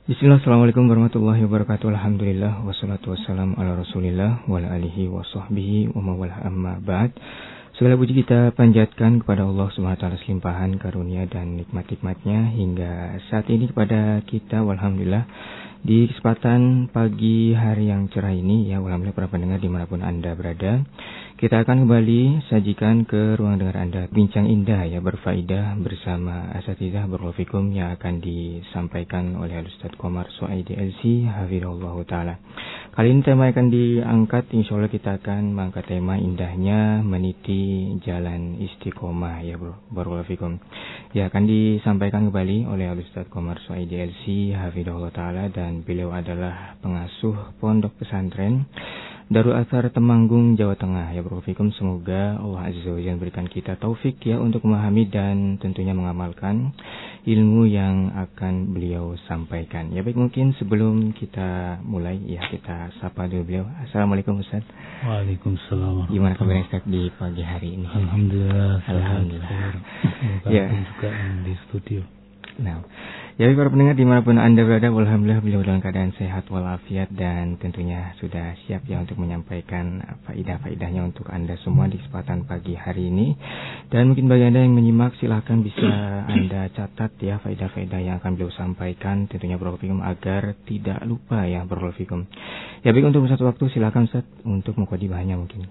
Bismillah, assalamualaikum warahmatullahi wabarakatuh. Alhamdulillah, wassalatu wassalamu ala rasulillah wa ala alihi wa sahbihi wa mawalah amma ba'd. Segala puji kita panjatkan kepada Allah SWT selimpahan karunia dan nikmat-nikmatnya hingga saat ini kepada kita. Walhamdulillah, di kesempatan pagi hari yang cerah ini ya, alhamdulillah para pendengar dimanapun Anda berada, kita akan kembali sajikan ke ruang dengar Anda bincang indah ya, berfaedah bersama Asatidzah Barakallahu Fikum yang akan disampaikan oleh Ustaz Qomar Suaidi LC hafizahullahu taala. Kali ini tema yang akan diangkat, insya Allah kita akan mengangkat tema indahnya meniti jalan istiqomah ya Barakallahu Fikum. Ya, akan disampaikan kembali oleh Ustaz Qomar Suaidi LC hafizahullahu taala, dan beliau adalah pengasuh pondok pesantren Darul Azhar Temanggung, Jawa Tengah ya Barakallahu Fikum. Semoga Allah Azza wa Jalla berikan kita taufik ya untuk memahami dan tentunya mengamalkan ilmu yang akan beliau sampaikan. Ya baik, mungkin sebelum kita mulai ya kita sapa dulu beliau. Assalamualaikum Ustaz. Waalaikumsalam. Gimana kabarnya Ustaz di pagi hari ini? Alhamdulillah. Alhamdulillah. Ya. Juga di studio. Nah, ya para pendengar dimanapun Anda berada, alhamdulillah beliau dalam keadaan sehat walafiat dan tentunya sudah siap ya untuk menyampaikan faidah-faidahnya untuk Anda semua di kesempatan pagi hari ini. Dan mungkin bagi Anda yang menyimak, silahkan bisa Anda catat ya faidah-faidah yang akan beliau sampaikan, tentunya Barakallahu Fikum, agar tidak lupa ya Barakallahu Fikum. Ya baik, untuk satu waktu silahkan Ustaz untuk mukadimahnya mungkin.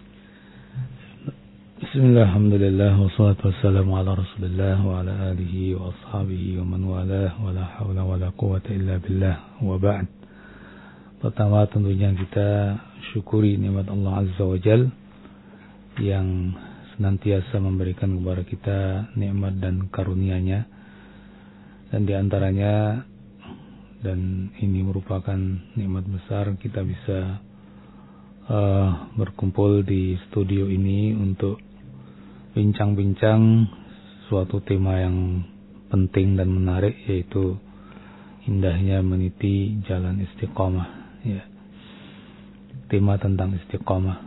Bismillah, alhamdulillah, wassalatu wassalamu ala rasulillah wa ala alihi wa ashabihi wa man walah, wa la hawla wa la quwata illa billah, wa ba'd. Pertama tentunya kita syukuri nikmat Allah Azza wa Jal yang senantiasa memberikan kepada kita nikmat dan karunia-Nya, dan diantaranya, dan ini merupakan nikmat besar, kita bisa berkumpul di studio ini untuk bincang-bincang suatu tema yang penting dan menarik, yaitu indahnya meniti jalan istiqomah ya. Tema tentang istiqomah,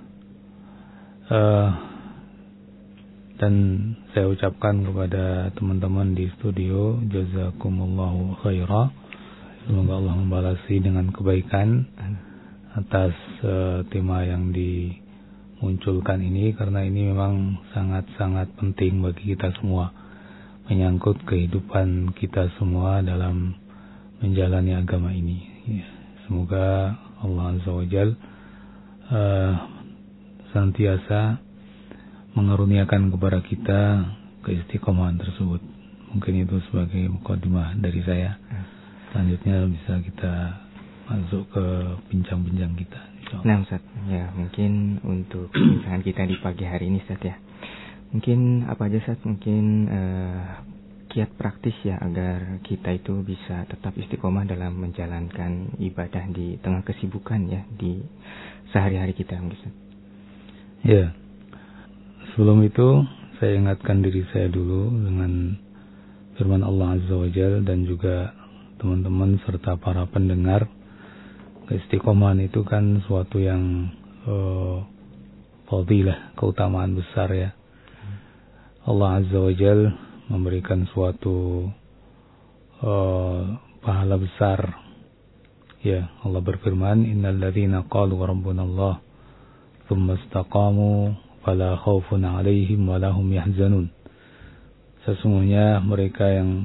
dan saya ucapkan kepada teman-teman di studio, jazakumullahu khairah, semoga Allah membalasi dengan kebaikan atas tema yang dimunculkan ini, karena ini memang sangat-sangat penting bagi kita semua, menyangkut kehidupan kita semua dalam menjalani agama ini ya. Semoga Allah Azza wa Jal senantiasa mengaruniakan kepada kita keistiqomahan tersebut. Mungkin itu sebagai mukadimah dari saya. Selanjutnya bisa kita masuk ke bincang-bincang kita. Nah Ustaz, ya mungkin untuk perbincangan kita di pagi hari ini Ustaz ya, mungkin apa aja Ustaz, mungkin kiat praktis ya agar kita itu bisa tetap istiqomah dalam menjalankan ibadah di tengah kesibukan ya di sehari-hari kita Ustaz. Ya, sebelum itu saya ingatkan diri saya dulu dengan firman Allah Azza wa Jalla, dan juga teman-teman serta para pendengar. Istiqomahan itu kan suatu yang fadilah, keutamaan besar ya. Allah Azza wa Jal memberikan suatu pahala besar ya. Allah berfirman, innal ladzina qalu rabbunallah tsumma istaqamu fala khaufun 'alaihim wa lahum yahzanun. Sesungguhnya mereka yang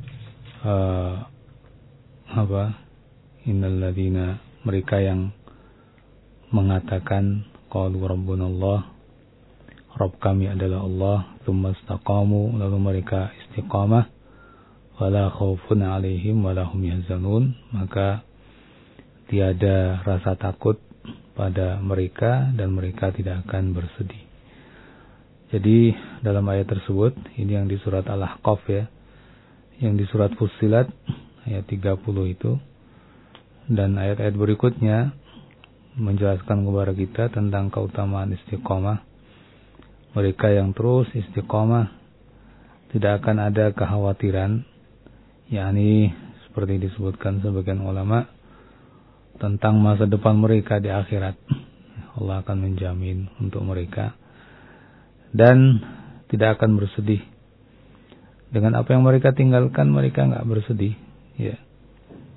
innal ladzina, mereka yang mengatakan qalu rabbunallah, Rabb kami adalah Allah, tsumma istaqamu, lalu mereka istiqamah, wala khaufun 'alaihim wa lahum yahzanun, maka tiada rasa takut pada mereka dan mereka tidak akan bersedih. Jadi dalam ayat tersebut, ini yang di surat Al-Ahqaf ya, yang di surat Fussilat ayat 30 itu, dan ayat-ayat berikutnya menjelaskan kepada kita tentang keutamaan istiqomah. Mereka yang terus istiqomah tidak akan ada kekhawatiran, yakni seperti disebutkan sebagian ulama tentang masa depan mereka di akhirat. Allah akan menjamin untuk mereka dan tidak akan bersedih. Dengan apa yang mereka tinggalkan, mereka enggak bersedih ya.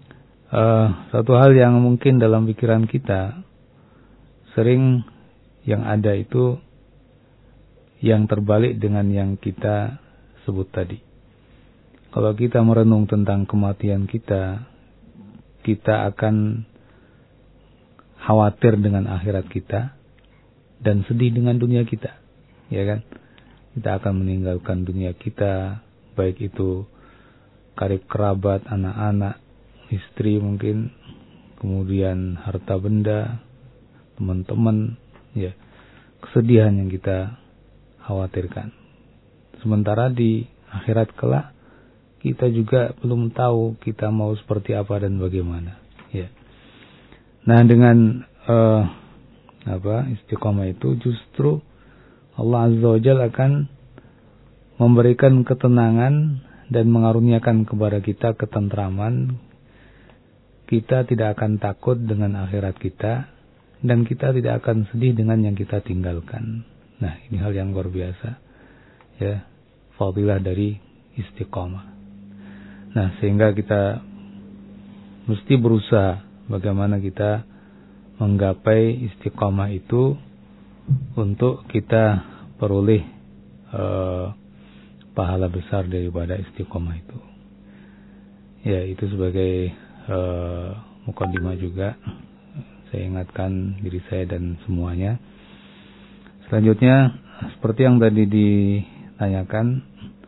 Satu hal yang mungkin dalam pikiran kita sering yang ada itu yang terbalik dengan yang kita sebut tadi. Kalau kita merenung tentang kematian kita akan khawatir dengan akhirat kita dan sedih dengan dunia kita, ya kan? Kita akan meninggalkan dunia kita, baik itu karib kerabat, anak-anak, istri mungkin, kemudian harta benda, teman-teman, ya, kesedihan yang kita khawatirkan. Sementara di akhirat kelak kita juga belum tahu kita mau seperti apa dan bagaimana, ya. Nah, dengan istiqomah itu justru Allah Azza wa Jalla akan memberikan ketenangan dan mengaruniakan kepada kita ketentraman. Kita tidak akan takut dengan akhirat kita dan kita tidak akan sedih dengan yang kita tinggalkan. Nah, ini hal yang luar biasa, ya, fadilah dari istiqomah. Nah, sehingga kita mesti berusaha bagaimana kita menggapai istiqomah itu untuk kita peroleh pahala besar daripada istiqomah itu. Ya, itu sebagai mukadimah juga saya ingatkan diri saya dan semuanya. Selanjutnya, seperti yang tadi ditanyakan,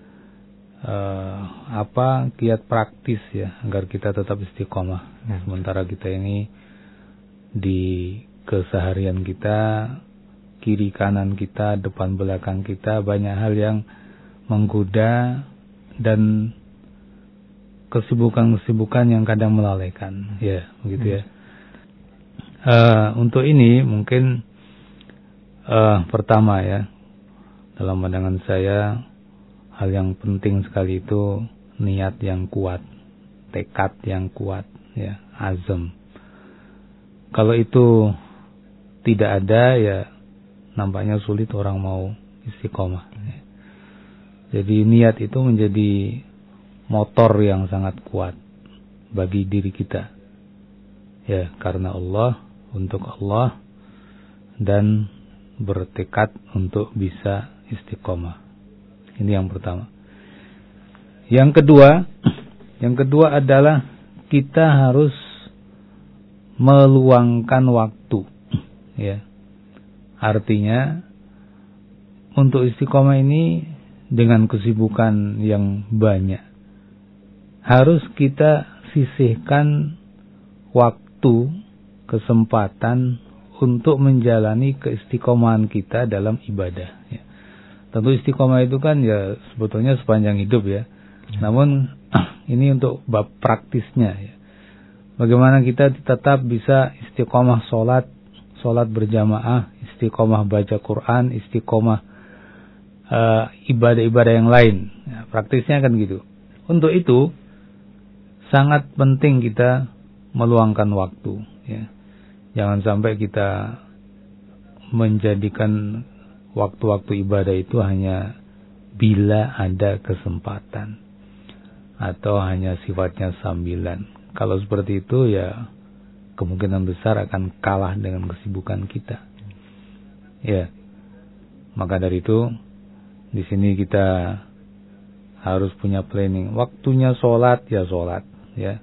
apa kiat praktis ya agar kita tetap istiqomah. Sementara kita ini di keseharian kita, kiri kanan kita, depan belakang kita banyak hal yang menggoda dan kesibukan-kesibukan yang kadang melalaikan, ya begitu ya. Untuk ini mungkin pertama ya, dalam pandangan saya hal yang penting sekali itu niat yang kuat, tekad yang kuat, ya, azam. Kalau itu tidak ada, ya nampaknya sulit orang mau istiqomah. Ya. Jadi niat itu menjadi motor yang sangat kuat bagi diri kita. Ya, karena Allah, untuk Allah, dan bertekad untuk bisa istiqomah. Ini yang pertama. Yang kedua adalah kita harus meluangkan waktu, ya. Artinya untuk istiqomah ini dengan kesibukan yang banyak harus kita sisihkan waktu, kesempatan untuk menjalani keistiqomahan kita dalam ibadah, ya. Tentu istiqomah itu kan ya sebetulnya sepanjang hidup ya. Namun ini untuk bab praktisnya ya. Bagaimana kita tetap bisa istiqomah sholat berjamaah, istiqomah baca Quran, istiqomah ibadah-ibadah yang lain. Ya, praktisnya kan gitu. Untuk itu sangat penting kita meluangkan waktu. Ya. Jangan sampai kita menjadikan waktu-waktu ibadah itu hanya bila ada kesempatan atau hanya sifatnya sambilan. Kalau seperti itu ya kemungkinan besar akan kalah dengan kesibukan kita. Ya. Maka dari itu di sini kita harus punya planning. Waktunya sholat ya sholat, ya.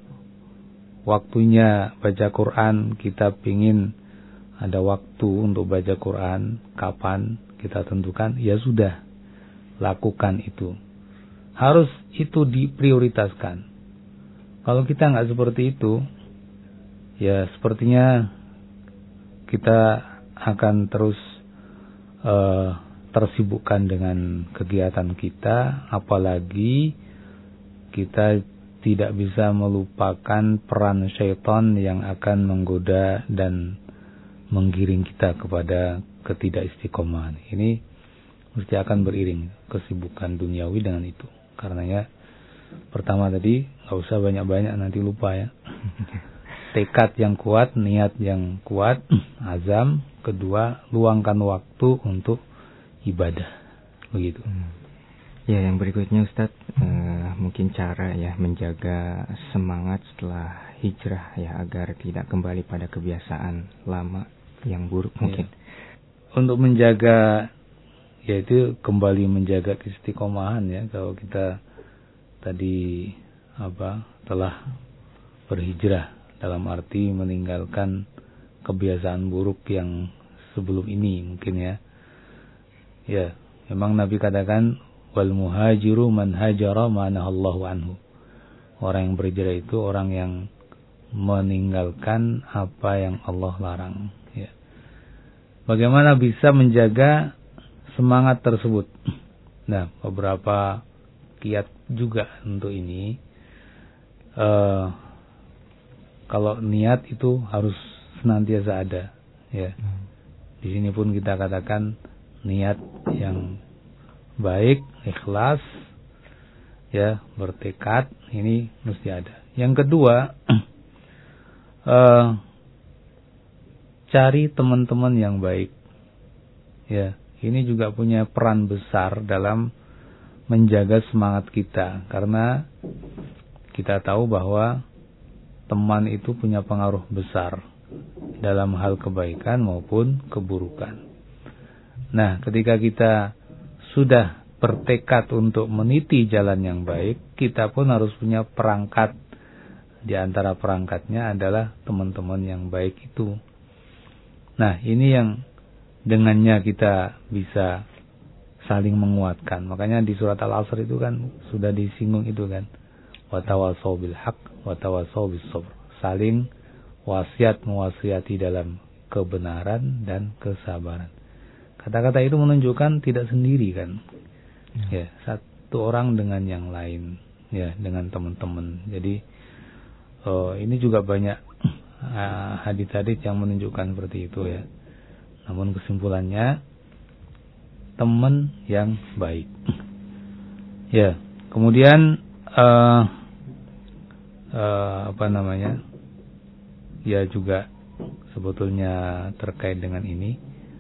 Waktunya baca Quran, kita pingin ada waktu untuk baca Quran, kapan kita tentukan, ya sudah, lakukan itu. Harus itu diprioritaskan. Kalau kita nggak seperti itu, ya sepertinya kita akan terus tersibukkan dengan kegiatan kita, apalagi kita tidak bisa melupakan peran syaitan yang akan menggoda dan menggiring kita kepada ketidakistiqomahan. Ini mesti akan beriring kesibukan duniawi dengan itu. Karenanya pertama tadi nggak usah banyak-banyak, nanti lupa ya. Tekad yang kuat, niat yang kuat, azam. Kedua, luangkan waktu untuk ibadah. Begitu. Ya, yang berikutnya Ustadz, mungkin cara ya menjaga semangat setelah hijrah ya agar tidak kembali pada kebiasaan lama yang buruk mungkin. Untuk menjaga, yaitu kembali menjaga istiqomahan ya. Kalau kita tadi telah berhijrah dalam arti meninggalkan kebiasaan buruk yang sebelum ini mungkin ya. Ya, memang Nabi katakan wal muhajiru man hajara ma nahallahu anhu. Orang yang berhijrah itu orang yang meninggalkan apa yang Allah larang ya. Bagaimana bisa menjaga semangat tersebut? Nah, beberapa kiat juga untuk ini. Kalau niat itu harus senantiasa ada ya. Di sini pun kita katakan niat yang baik, ikhlas ya, bertekad, ini mesti ada. Yang kedua, cari teman-teman yang baik ya. Ini juga punya peran besar dalam menjaga semangat kita, karena kita tahu bahwa teman itu punya pengaruh besar dalam hal kebaikan maupun keburukan. Nah, ketika kita sudah bertekad untuk meniti jalan yang baik, kita pun harus punya perangkat. Di antara perangkatnya adalah teman-teman yang baik itu. Nah, ini yang dengannya kita bisa saling menguatkan. Makanya di surat Al-Asr itu kan sudah disinggung itu kan. Wa tawassaw bil haqq wa tawassaw bis sabr. Saling mewasiati dalam kebenaran dan kesabaran. Kata-kata itu menunjukkan tidak sendiri kan. Ya, satu orang dengan yang lain ya, dengan teman-teman. Jadi ini juga banyak hadits-hadits yang menunjukkan seperti itu ya. Namun kesimpulannya teman yang baik. Ya, kemudian ya juga sebetulnya terkait dengan ini,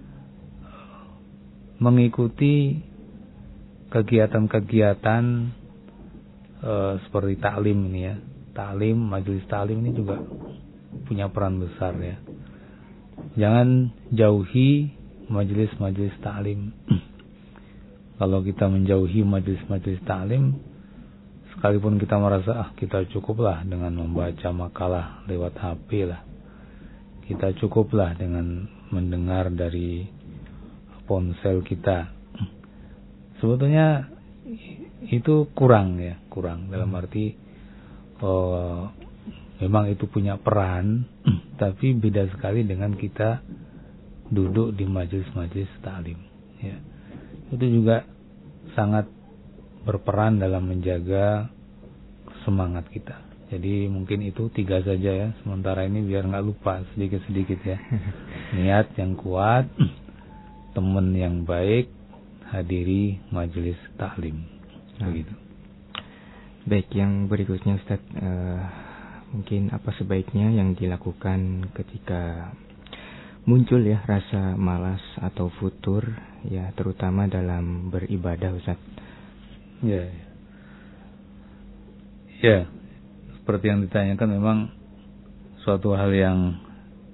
mengikuti kegiatan-kegiatan seperti taklim ini ya. Taklim, majelis taklim ini juga punya peran besar ya. Jangan jauhi majelis-majelis taklim. Kalau kita menjauhi majelis-majelis taklim, sekalipun kita merasa kita cukuplah dengan membaca makalah lewat HP lah, kita cukuplah dengan mendengar dari ponsel kita, sebetulnya itu kurang dalam arti memang itu punya peran, tapi beda sekali dengan kita duduk di majelis-majelis taklim ya. Itu juga sangat berperan dalam menjaga semangat kita. Jadi mungkin itu 3 saja ya, sementara ini biar nggak lupa sedikit-sedikit ya. Niat yang kuat, teman yang baik, hadiri majelis taklim. Begitu. Baik, yang berikutnya Ustaz, mungkin apa sebaiknya yang dilakukan ketika muncul ya rasa malas atau futur ya, terutama dalam beribadah Ustaz? Ya, seperti yang ditanyakan memang suatu hal yang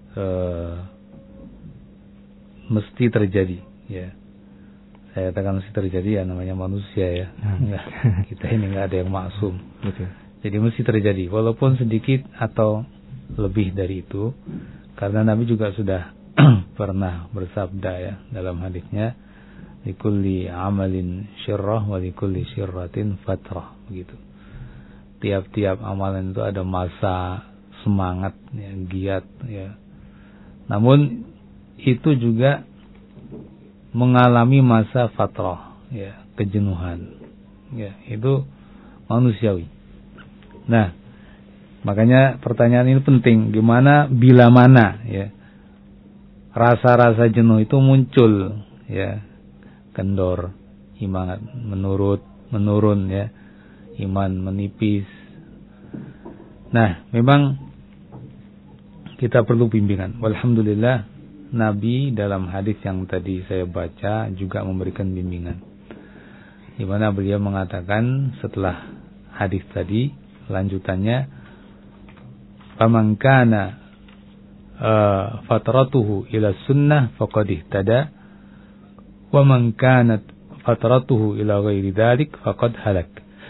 mesti terjadi ya. Saya katakan mesti terjadi ya, namanya manusia ya. Kita ini nggak ada yang maksum. Betul. Jadi mesti terjadi, walaupun sedikit atau lebih dari itu, karena Nabi juga sudah pernah bersabda ya dalam hadisnya, likulli amalin syirrah wa likulli syirratin fatrah, begitu. Tiap-tiap amalan itu ada masa semangat ya, giat ya. Namun itu juga mengalami masa fatrah ya, kejenuhan ya, itu manusiawi. Nah, makanya pertanyaan ini penting, gimana bila mana ya rasa-rasa jenuh itu muncul ya, kendor, iman menurun ya, iman menipis. Nah, memang kita perlu bimbingan. Walhamdulillah, Nabi dalam hadis yang tadi saya baca juga memberikan bimbingan, di mana beliau mengatakan setelah hadis tadi, lanjutannya, faman kana fatratuhu ila sunnah faqad ihtada wa man kanat fatratuhu ila ghairi dzalik faqad halak.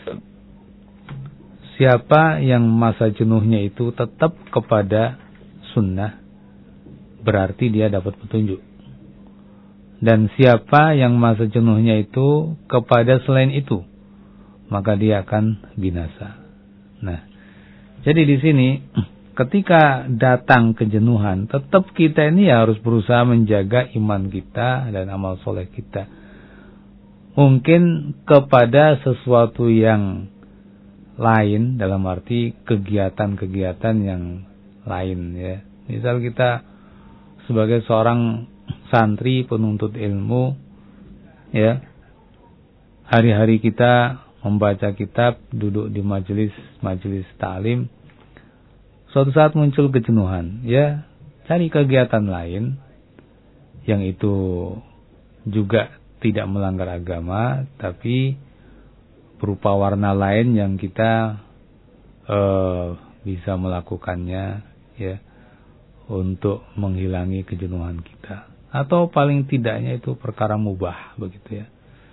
Siapa yang masa jenuhnya itu tetap kepada sunnah, berarti dia dapat petunjuk. Dan siapa yang masa jenuhnya itu kepada selain itu, maka dia akan binasa. Nah, jadi di sini ketika datang kejenuhan, tetap kita ini harus berusaha menjaga iman kita dan amal soleh kita. Mungkin kepada sesuatu yang lain, dalam arti kegiatan-kegiatan yang lain ya. Misal kita sebagai seorang santri penuntut ilmu ya, hari-hari kita membaca kitab, duduk di majelis ta'lim, suatu saat muncul kejenuhan ya, cari kegiatan lain yang itu juga tidak melanggar agama, tapi berupa warna lain yang kita bisa melakukannya ya, untuk menghilangi kejenuhan kita, atau paling tidaknya itu perkara mubah begitu ya.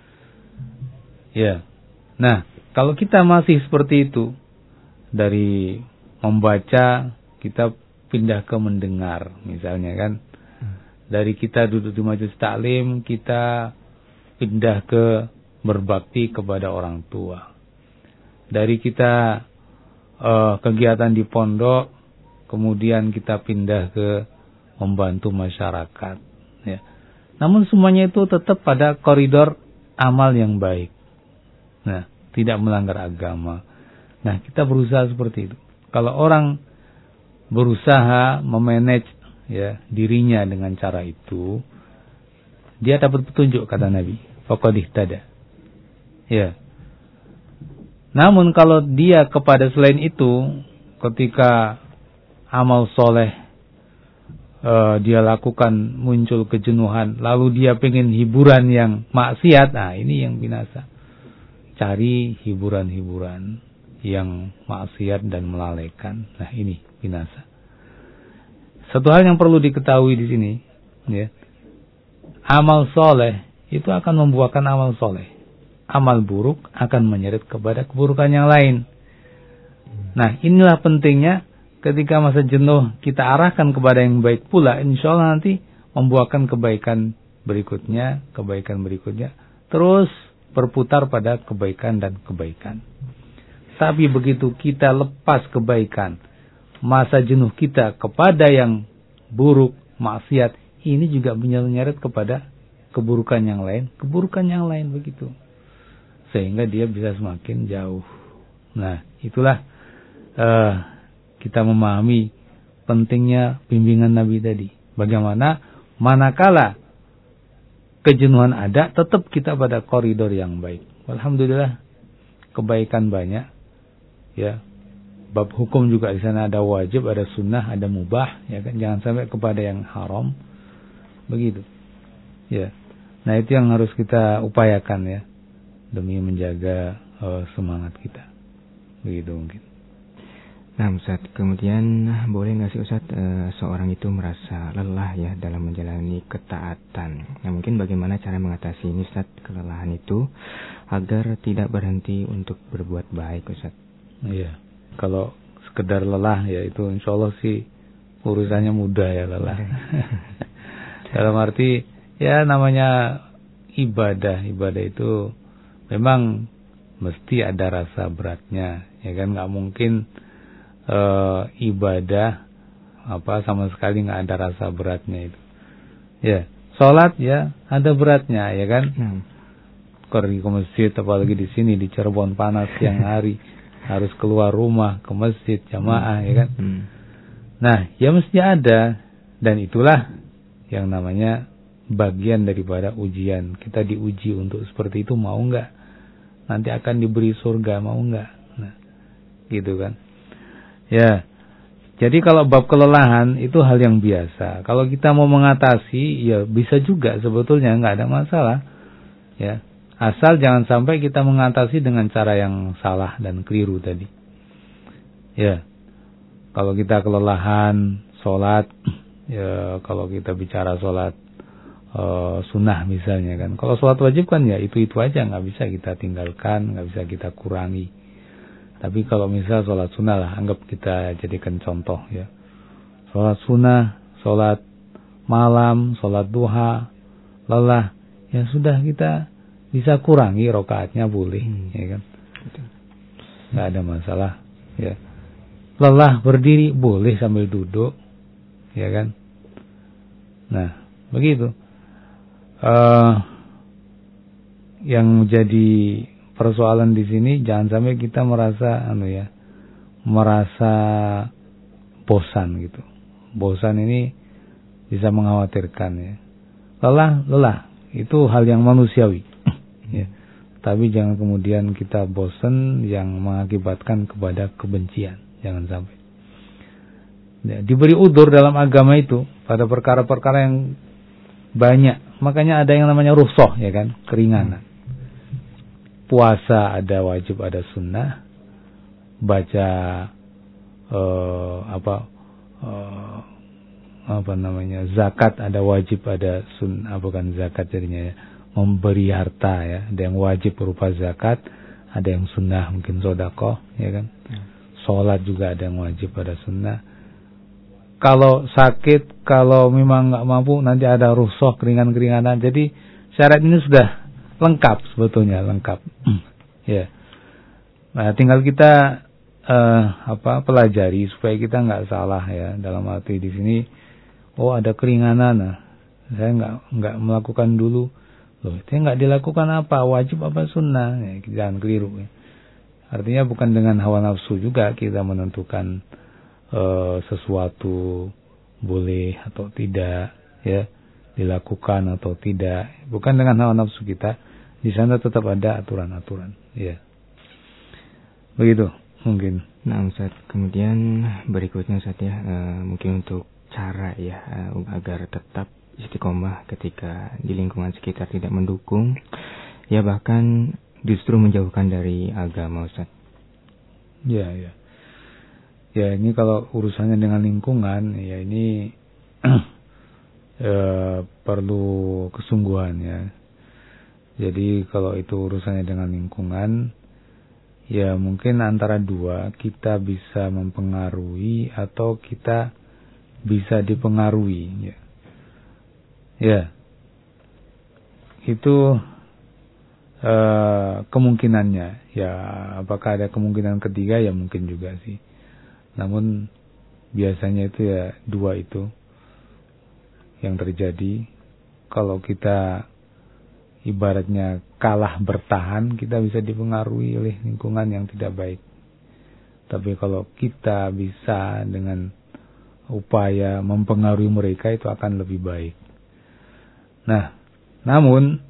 Ya. Nah, kalau kita masih seperti itu, dari membaca kita pindah ke mendengar misalnya kan. Dari kita duduk di majelis taklim kita pindah ke berbakti kepada orang tua. Dari kita kegiatan di pondok, kemudian kita pindah ke membantu masyarakat ya. Namun semuanya itu tetap pada koridor amal yang baik. Nah, tidak melanggar agama. Nah, kita berusaha seperti itu. Kalau orang berusaha memanage ya dirinya dengan cara itu, dia dapat petunjuk, kata Nabi, faqad ihtada. Ya. Namun kalau dia kepada selain itu, ketika amal soleh dia lakukan muncul kejenuhan, lalu dia pengen hiburan yang maksiat, nah ini yang binasa. Cari hiburan-hiburan yang maksiat dan melalaikan. Nah, ini binasa. Satu hal yang perlu diketahui di sini, ya. Amal soleh itu akan membuahkan amal soleh. Amal buruk akan menyeret kepada keburukan yang lain. Nah, inilah pentingnya ketika masa jenuh kita arahkan kepada yang baik pula, insya Allah nanti membuahkan kebaikan berikutnya, terus berputar pada kebaikan dan kebaikan. Tapi begitu kita lepas kebaikan, masa jenuh kita kepada yang buruk, maksiat, ini juga menyeret kepada keburukan yang lain begitu. Sehingga dia bisa semakin jauh. Nah, itulah kita memahami pentingnya bimbingan Nabi tadi. Bagaimana manakala kejenuhan ada, tetap kita pada koridor yang baik. Alhamdulillah, kebaikan banyak. Ya, bab hukum juga di sana ada wajib, ada sunnah, ada mubah. Ya kan, jangan sampai kepada yang haram. Begitu. Ya, nah itu yang harus kita upayakan ya, demi menjaga semangat kita. Begitu mungkin. Nah Ustaz, kemudian boleh nggak sih Ustaz seorang itu merasa lelah ya dalam menjalani ketaatan. Nah mungkin bagaimana cara mengatasi ini Ustaz, kelelahan itu agar tidak berhenti untuk berbuat baik Ustaz? Iya, kalau sekedar lelah ya itu insya Allah sih urusannya mudah ya lelah. Dalam arti ya namanya ibadah itu memang mesti ada rasa beratnya ya kan, nggak mungkin ibadah sama sekali nggak ada rasa beratnya itu. Ya, sholat ya ada beratnya ya kan. Pergi ke masjid, apalagi di sini di Cirebon panas siang hari, harus keluar rumah ke masjid jamaah ya kan. Nah, ya mesti ada, dan itulah yang namanya bagian daripada ujian. Kita diuji untuk seperti itu, mau nggak? Nanti akan diberi surga, mau nggak? Nah, gitu kan. Ya, jadi kalau bab kelelahan itu hal yang biasa. Kalau kita mau mengatasi, ya bisa juga sebetulnya, nggak ada masalah. Ya, asal jangan sampai kita mengatasi dengan cara yang salah dan keliru tadi. Ya, Kalau kita kelelahan sholat, ya kalau kita bicara sholat sunnah misalnya kan. Kalau sholat wajib kan ya itu aja, nggak bisa kita tinggalkan, nggak bisa kita kurangi. Tapi kalau misal sholat sunnah lah, anggap kita jadikan contoh ya. Sholat sunnah, sholat malam, sholat duha, lelah, ya sudah kita bisa kurangi rokaatnya boleh, ya kan? Nggak ada masalah, ya. Lelah berdiri boleh sambil duduk, ya kan? Nah, begitu. Yang menjadi persoalan di sini jangan sampai kita merasa merasa bosan gitu. Bosan ini bisa mengkhawatirkan ya. Lelah itu hal yang manusiawi. Ya. Tapi jangan kemudian kita bosan yang mengakibatkan kepada kebencian. Jangan sampai. Ya, diberi udzur dalam agama itu pada perkara-perkara yang banyak. Makanya ada yang namanya rukhsah, ya kan, keringanan. Puasa ada wajib, ada sunnah. Baca zakat ada wajib, ada sunnah, bukan zakat jadinya ya. Memberi harta ya, ada yang wajib berupa zakat, ada yang sunnah mungkin sedekah, ya kan. Sholat juga ada yang wajib, ada sunnah. Kalau sakit, kalau memang nggak mampu, nanti ada rukhsah, keringanan. Jadi syarat ini sudah lengkap sebetulnya, lengkap. Ya. Nah, tinggal kita pelajari supaya kita nggak salah ya. Dalam arti di sini, ada keringanan. Nah, saya nggak melakukan dulu. Loh, itu nggak dilakukan apa? Wajib apa sunnah? Ya, jangan keliru. Ya. Artinya bukan dengan hawa nafsu juga kita menentukan sesuatu boleh atau tidak, ya, dilakukan atau tidak. Bukan dengan hawa nafsu kita. Di sana tetap ada aturan-aturan, ya. Begitu mungkin. Nah, Ustaz, kemudian berikutnya Ustaz ya, mungkin untuk cara ya agar tetap istiqomah ketika di lingkungan sekitar tidak mendukung, ya bahkan justru menjauhkan dari agama, Ustaz. Ya. Ya, ini kalau urusannya dengan lingkungan, ya ini perlu kesungguhan ya. Jadi kalau itu urusannya dengan lingkungan, ya mungkin antara dua, kita bisa mempengaruhi atau kita bisa dipengaruhi. Ya. Itu kemungkinannya. Ya, apakah ada kemungkinan ketiga? Ya mungkin juga sih. Namun biasanya itu ya dua itu yang terjadi. Kalau kita ibaratnya kalah bertahan, kita bisa dipengaruhi oleh lingkungan yang tidak baik. Tapi kalau kita bisa dengan upaya mempengaruhi mereka, itu akan lebih baik. Nah, namun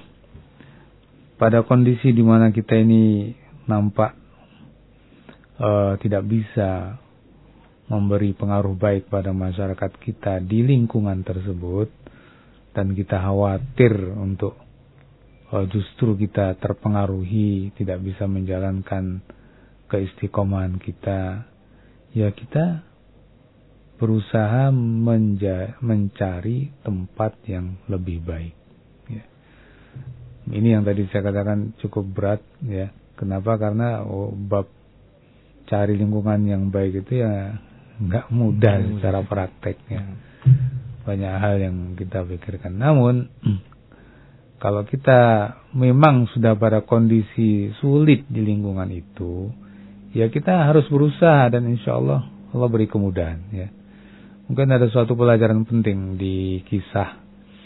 pada kondisi di mana kita ini nampak tidak bisa memberi pengaruh baik pada masyarakat kita di lingkungan tersebut, dan kita khawatir untuk justru kita terpengaruhi, tidak bisa menjalankan keistiqomahan kita, ya kita berusaha mencari tempat yang lebih baik. Ya. Ini yang tadi saya katakan cukup berat, ya. Kenapa? Karena bab cari lingkungan yang baik itu ya nggak mudah secara prakteknya. Banyak hal yang kita pikirkan. Namun kalau kita memang sudah pada kondisi sulit di lingkungan itu, ya kita harus berusaha, dan insya Allah beri kemudahan. Ya. Mungkin ada suatu pelajaran penting di kisah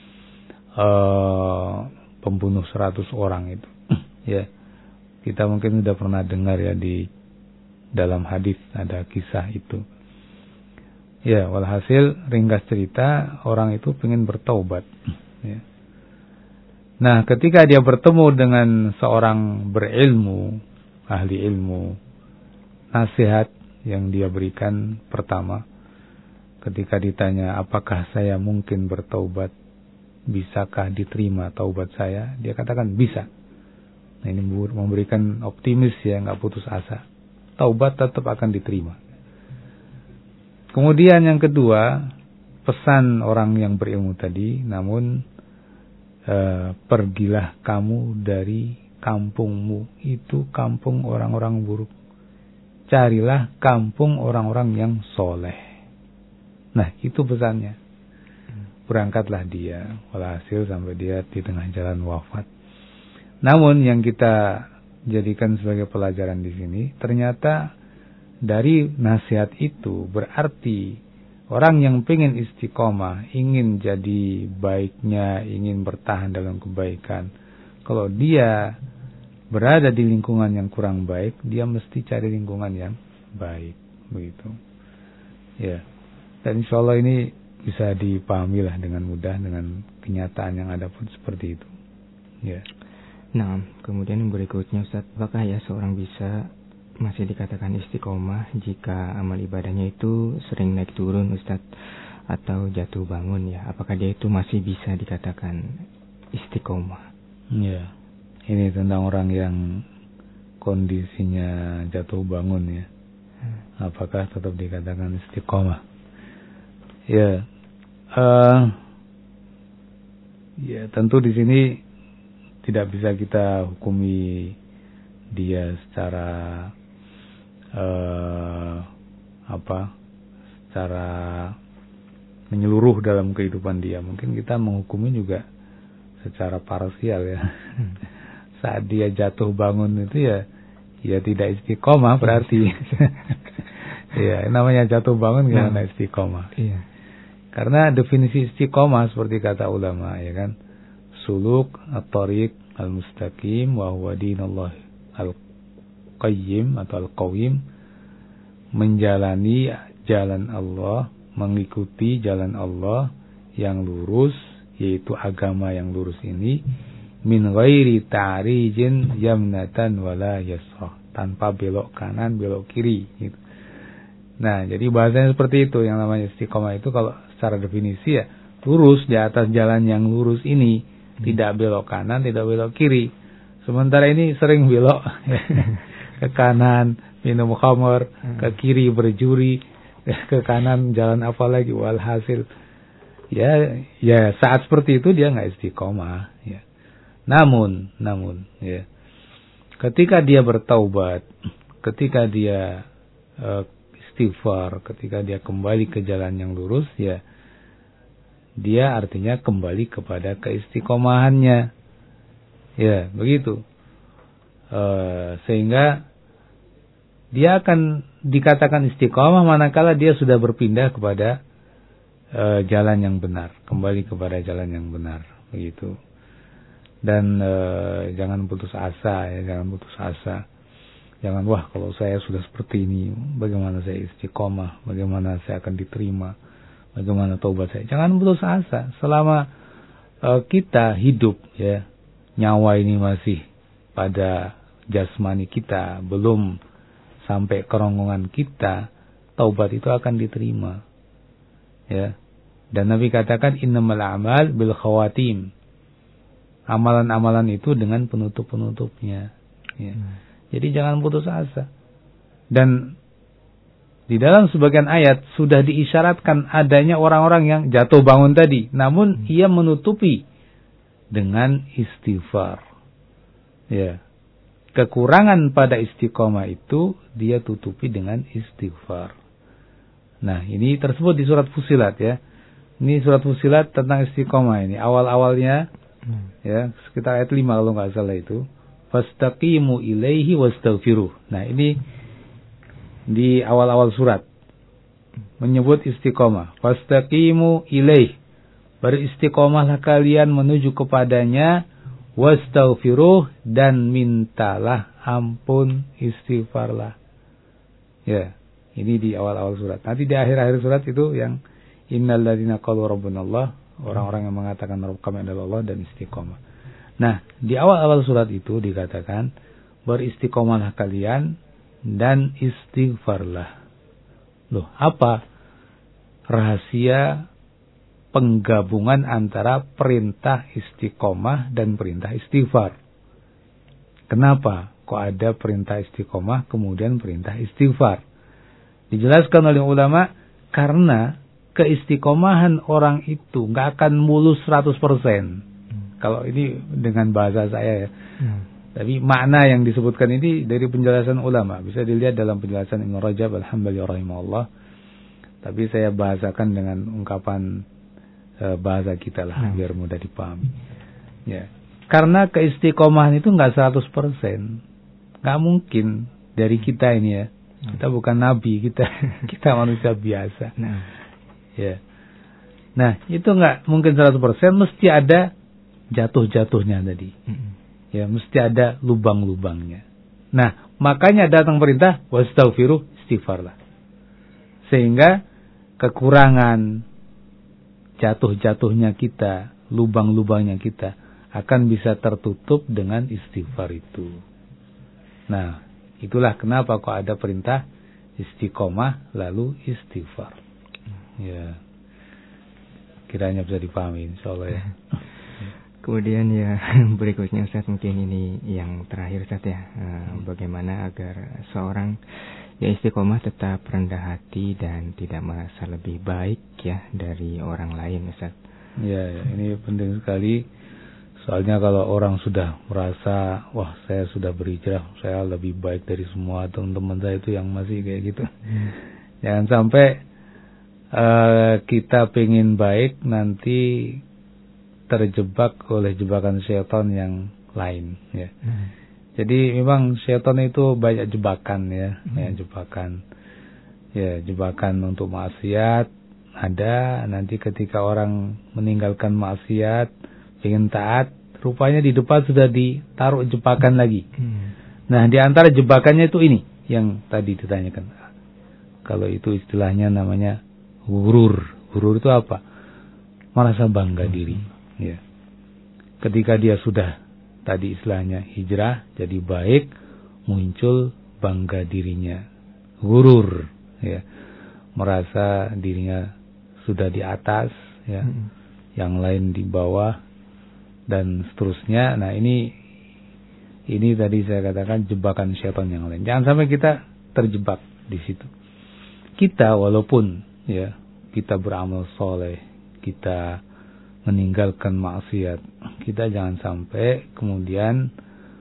pembunuh 100 orang itu. Ya, kita mungkin sudah pernah dengar ya di dalam hadis ada kisah itu. Ya, walhasil ringkas cerita, orang itu ingin bertaubat. Ya. Nah, ketika dia bertemu dengan seorang berilmu, ahli ilmu, nasihat yang dia berikan pertama, ketika ditanya, apakah saya mungkin bertaubat, bisakah diterima taubat saya, dia katakan bisa. Nah, ini memberikan optimis ya, nggak putus asa. Taubat tetap akan diterima. Kemudian yang kedua, pesan orang yang berilmu tadi, namun pergilah kamu dari kampungmu, itu kampung orang-orang buruk. Carilah kampung orang-orang yang soleh. Nah, itu pesannya. Berangkatlah dia, walhasil sampai dia di tengah jalan wafat. Namun yang kita jadikan sebagai pelajaran di sini, ternyata dari nasihat itu berarti orang yang pengen istiqomah, ingin jadi baiknya, ingin bertahan dalam kebaikan. Kalau dia berada di lingkungan yang kurang baik, dia mesti cari lingkungan yang baik, begitu. Ya. Dan insya Allah ini bisa dipahami lah dengan mudah dengan kenyataan yang ada pun seperti itu. Ya. Nah, kemudian yang berikutnya Ustaz, apakah ya seorang bisa masih dikatakan istiqomah jika amal ibadahnya itu sering naik turun Ustaz, atau jatuh bangun ya? Apakah dia itu masih bisa dikatakan istiqomah? Ya, ini tentang orang yang kondisinya jatuh bangun ya. Apakah tetap dikatakan istiqomah? Ya, ya tentu di sini tidak bisa kita hukumi dia secara secara menyeluruh dalam kehidupan dia. Mungkin kita menghukumi juga secara parsial ya. Saat dia jatuh bangun itu ya tidak istiqomah berarti. Ya, namanya jatuh bangun gimana istiqomah? Iya. Karena definisi istiqomah seperti kata ulama ya kan, suluk at-tariq al-mustaqim wa huwa dinullah al-qayyim atau al-qawim, menjalani jalan Allah, mengikuti jalan Allah yang lurus, yaitu agama yang lurus ini, min ghairi ta'rijin yamnatan wala yasrah, tanpa belok kanan belok kiri gitu. Nah, jadi bahasanya seperti itu. Yang namanya istiqomah itu kalau secara definisi ya lurus di atas jalan yang lurus ini, tidak belok kanan, tidak belok kiri. Sementara ini sering belok ke kanan minum khamar, ke kiri berjuri, ke kanan jalan apa lagi, walhasil ya saat seperti itu dia nggak istiqomah ya. Namun ya, ketika dia bertaubat, ketika dia istighfar, ketika dia kembali ke jalan yang lurus ya, dia artinya kembali kepada keistiqomahannya. Ya, begitu. Sehingga dia akan dikatakan istiqomah manakala dia sudah berpindah kepada jalan yang benar, kembali kepada jalan yang benar, begitu. Dan jangan putus asa ya, jangan putus asa. Jangan, wah kalau saya sudah seperti ini, bagaimana saya istiqomah, bagaimana saya akan diterima, bagaimana taubat saya. Jangan putus asa. Selama kita hidup ya, nyawa ini masih pada jasmani kita, belum sampai kerongkongan kita, taubat itu akan diterima. Ya. Dan Nabi katakan innamal a'mal bil khawatim. Amalan-amalan itu dengan penutup-penutupnya. Ya. Jadi jangan putus asa. Dan di dalam sebagian ayat sudah diisyaratkan adanya orang-orang yang jatuh bangun tadi, namun ia menutupi dengan istighfar. Ya. Kekurangan pada istiqomah itu dia tutupi dengan istighfar. Nah, ini tersebut di surat Fussilat ya. Ini surat Fussilat tentang istiqomah ini. Awal-awalnya ya, sekitar ayat 5 kalau enggak salah itu. Fastaqimu ilaihi wastaghfiruh. Nah, ini di awal-awal surat menyebut istiqomah. Fastaqimu ilaihi. Beristiqomahlah kalian menuju kepadanya, wastaghfiruh, dan mintalah ampun, istighfarlah. Ya, ini di awal-awal surat. Nanti di akhir-akhir surat itu yang innal ladzina qalu rabbunallah, orang-orang yang mengatakan Rabb kami adalah Allah, dan istiqomah. Nah, di awal-awal surat itu dikatakan beristiqomahlah kalian dan istighfarlah. Loh, apa rahasia penggabungan antara perintah istiqomah dan perintah istighfar? Kenapa kok ada perintah istiqomah kemudian perintah istighfar? Dijelaskan oleh ulama Karena keistiqomahan orang itu nggak akan mulus 100%. Kalau ini dengan bahasa saya ya. Tapi makna yang disebutkan ini dari penjelasan ulama. Bisa dilihat dalam penjelasan Ibnu Rajab Al-Hambali rahimahullah. Tapi saya bahasakan dengan ungkapan bahasa kita lah, biar mudah dipahami. Ya. Karena keistiqomahan itu nggak 100%. Nggak mungkin dari kita ini ya. Kita bukan nabi, kita manusia biasa. Ya. Nah, itu nggak mungkin 100%, mesti ada jatuh-jatuhnya tadi. Ya, mesti ada lubang-lubangnya. Nah, makanya datang perintah wastaghfiru, istighfarlah. Sehingga kekurangan, jatuh-jatuhnya kita, lubang-lubangnya kita akan bisa tertutup dengan istighfar itu. Nah, itulah kenapa kok ada perintah istiqomah lalu istighfar. Ya, kiranya bisa dipahami insyaallah ya. Kemudian ya berikutnya Ustaz, mungkin ini yang terakhir Ustaz ya. Bagaimana agar seorang ya istiqomah tetap rendah hati dan tidak merasa lebih baik ya dari orang lain Ustaz. Ya, ini penting sekali. Soalnya kalau orang sudah merasa, wah saya sudah berhijrah, saya lebih baik dari semua teman-teman saya itu yang masih kayak gitu. Jangan sampai kita pengen baik nanti terjebak oleh jebakan syaitan yang lain ya. Jadi memang syaitan itu banyak jebakan ya, banyak jebakan. Ya, jebakan untuk maksiat ada, nanti ketika orang meninggalkan maksiat ingin taat, rupanya di depan sudah ditaruh jebakan lagi. Nah, di antara jebakannya itu ini yang tadi ditanyakan. Kalau itu istilahnya namanya ghurur. Ghurur itu apa? Merasa bangga diri. Ya. Ketika dia sudah tadi istilahnya hijrah jadi baik, muncul bangga dirinya, ghurur ya, merasa dirinya sudah di atas ya, yang lain di bawah dan seterusnya. Nah, ini tadi saya katakan jebakan syaitan yang lain. Jangan sampai kita terjebak di situ. Kita walaupun ya kita beramal soleh, kita meninggalkan maksiat, kita jangan sampai kemudian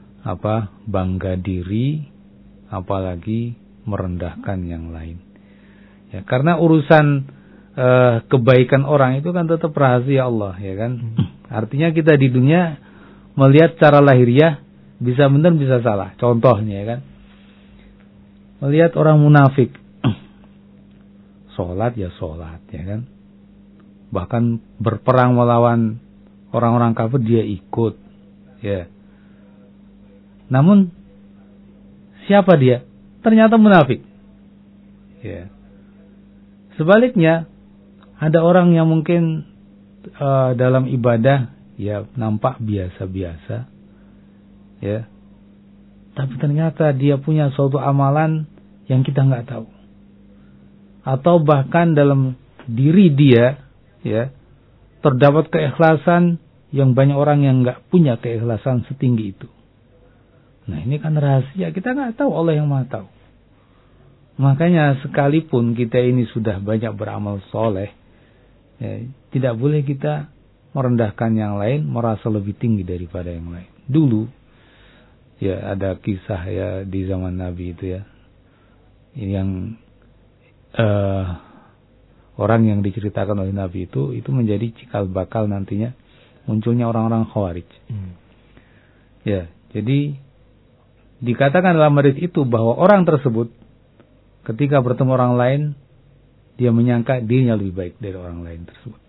bangga diri, apalagi merendahkan yang lain. Ya, karena urusan kebaikan orang itu kan tetap rahasia Allah, ya kan? Artinya kita di dunia melihat secara lahiriah bisa benar bisa salah. Contohnya ya kan, melihat orang munafik, sholat ya sholat, ya kan? Bahkan berperang melawan orang-orang kafir dia ikut ya. Namun siapa dia? Ternyata munafik ya. Sebaliknya ada orang yang mungkin dalam ibadah ya nampak biasa-biasa ya, tapi ternyata dia punya suatu amalan yang kita nggak tahu, atau bahkan dalam diri dia ya terdapat keikhlasan yang banyak orang yang nggak punya keikhlasan setinggi itu. Nah, ini kan rahasia, kita nggak tahu, Allah yang Maha tahu. Makanya sekalipun kita ini sudah banyak beramal soleh ya, tidak boleh kita merendahkan yang lain, merasa lebih tinggi daripada yang lain. Dulu ya ada kisah ya di zaman Nabi itu ya, yang orang yang diceritakan oleh Nabi itu menjadi cikal bakal nantinya munculnya orang-orang Khawarij. Ya, jadi dikatakan dalam hadis itu bahwa orang tersebut ketika bertemu orang lain dia menyangka dirinya lebih baik dari orang lain tersebut.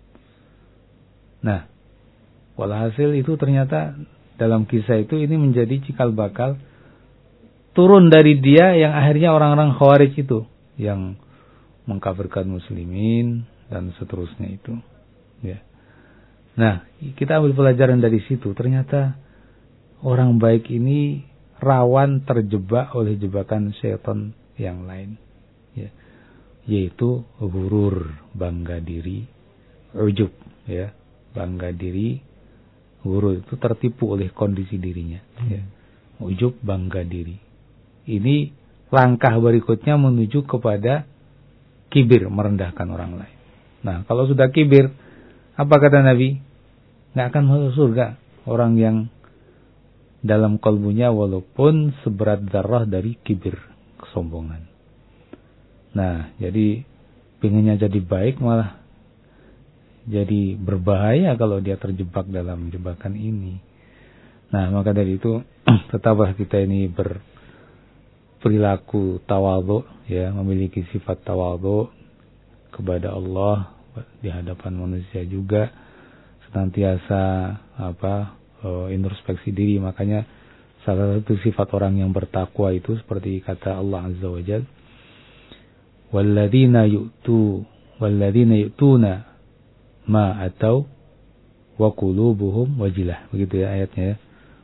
Nah, walhasil itu ternyata dalam kisah itu ini menjadi cikal bakal turun dari dia yang akhirnya orang-orang Khawarij itu yang mengkafirkan muslimin dan seterusnya itu ya. Nah, kita ambil pelajaran dari situ, ternyata orang baik ini rawan terjebak oleh jebakan syaitan yang lain ya, yaitu ghurur, bangga diri, ujub ya, bangga diri, ghurur itu tertipu oleh kondisi dirinya ya. Ujub, bangga diri. Ini langkah berikutnya menuju kepada kibir, merendahkan orang lain. Nah, kalau sudah kibir, apa kata Nabi? Nggak akan masuk surga orang yang dalam kalbunya walaupun seberat zarrah dari kibir, kesombongan. Nah, jadi pengennya jadi baik malah jadi berbahaya kalau dia terjebak dalam jebakan ini. Nah, maka dari itu tetaplah kita ini berperilaku tawadhu, ya, memiliki sifat tawadhu kepada Allah di hadapan manusia juga, senantiasa introspeksi diri. Makanya salah satu sifat orang yang bertakwa itu seperti kata Allah Azza wa Jalla, walladzina yu'tuna ma atau wa qulubuhum wajilah, begitu ya ayatnya ya.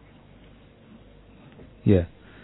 Ya.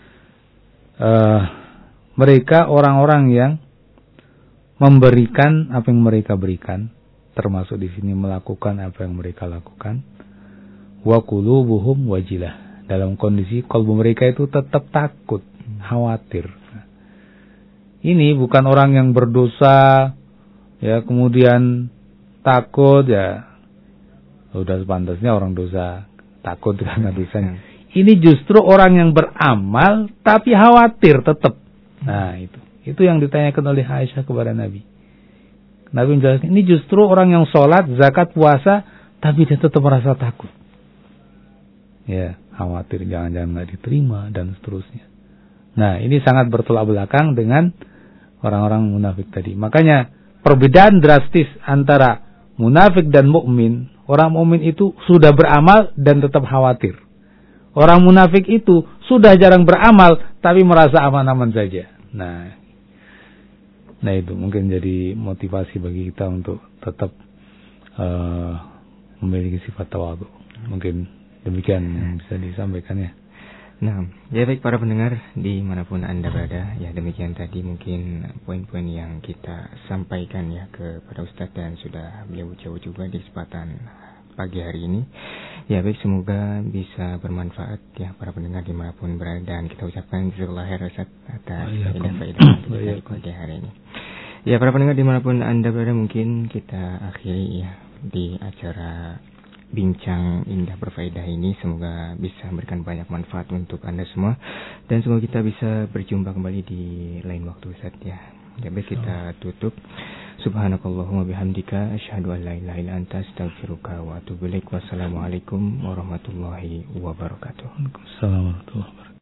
Mereka orang-orang yang memberikan apa yang mereka berikan, termasuk di sini melakukan apa yang mereka lakukan. Wa qulubuhum wajilah, dalam kondisi kalbu mereka itu tetap takut, khawatir. Ini bukan orang yang berdosa ya kemudian takut, ya sudah sepantasnya orang dosa takut karena dosanya. Ini justru orang yang beramal tapi khawatir tetap. Nah, itu yang ditanyakan oleh Aisyah kepada Nabi. Nabi menjelaskan, ini justru orang yang sholat, zakat, puasa, tapi dia tetap merasa takut. Ya, khawatir jangan-jangan nggak diterima dan seterusnya. Nah, ini sangat bertolak belakang dengan orang-orang munafik tadi. Makanya perbedaan drastis antara munafik dan mukmin. Orang mukmin itu sudah beramal dan tetap khawatir. Orang munafik itu sudah jarang beramal tapi merasa aman-aman saja. Nah itu mungkin jadi motivasi bagi kita untuk tetap memiliki sifat tawadhu. Mungkin demikian yang bisa disampaikan ya. Nah, ya baik para pendengar dimanapun Anda berada, ya demikian tadi mungkin poin-poin yang kita sampaikan ya kepada Ustadz, dan sudah beliau jauh juga di kesempatan pagi hari ini. Ya baik, semoga bisa bermanfaat ya para pendengar dimanapun berada, dan kita ucapkan jazakallahu khairan Ustadz atas faedah-faedah pagi hari ini. Ya para pendengar dimanapun Anda berada, mungkin kita akhiri ya di acara bincang indah berfaedah ini. Semoga bisa memberikan banyak manfaat untuk Anda semua, dan semoga kita bisa berjumpa kembali di lain waktu Ustaz ya. Ya baik, kita tutup. Subhanakallahumma bihamdika asyhadu an la ilaha illa anta astaghfiruka wa atubu ilaik. Wassalamualaikum warahmatullahi wabarakatuh. Waalaikumsalam warahmatullahi wabarakatuh.